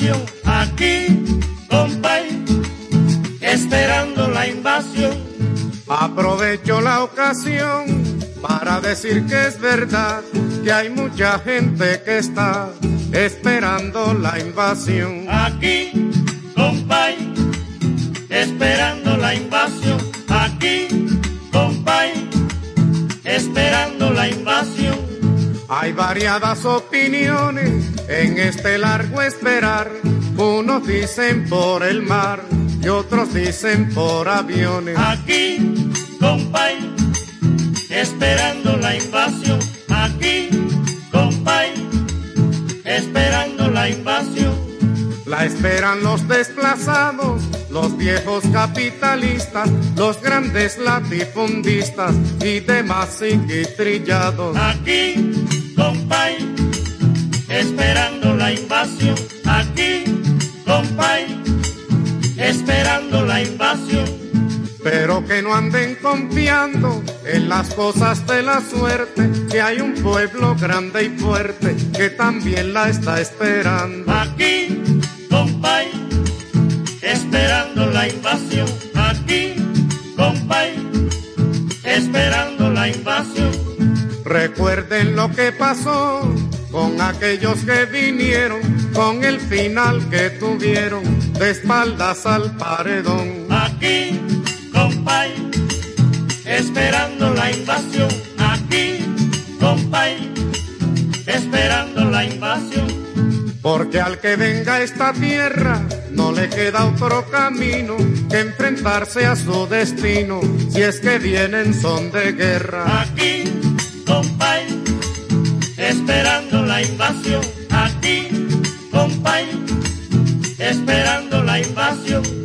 invasión, aquí, compay, esperando la invasión. Aprovecho la ocasión para decir que es verdad que hay mucha gente que está esperando la invasión. Aquí, compay, esperando la invasión. Aquí, compay, esperando la invasión. Hay variadas opiniones en este largo esperar. Unos dicen por el mar y otros dicen por aviones. Aquí, compay, esperando la invasión. Aquí, compay, esperando la invasión. La esperan los desplazados, los viejos capitalistas, los grandes latifundistas y demás trillados. Aquí, compay, esperando la invasión. Aquí, compay, esperando la invasión. Pero que no anden confiando en las cosas de la suerte, que hay un pueblo grande y fuerte que también la está esperando. Aquí, compay, esperando la invasión. Aquí, compay, esperando la invasión. Recuerden lo que pasó con aquellos que vinieron, con el final que tuvieron de espaldas al paredón. Aquí, compay, esperando la invasión. Aquí, compay, esperando la invasión. Porque al que venga a esta tierra no le queda otro camino que enfrentarse a su destino, si es que vienen son de guerra. Aquí, compay, esperando la invasión. Aquí, compay, esperando la invasión.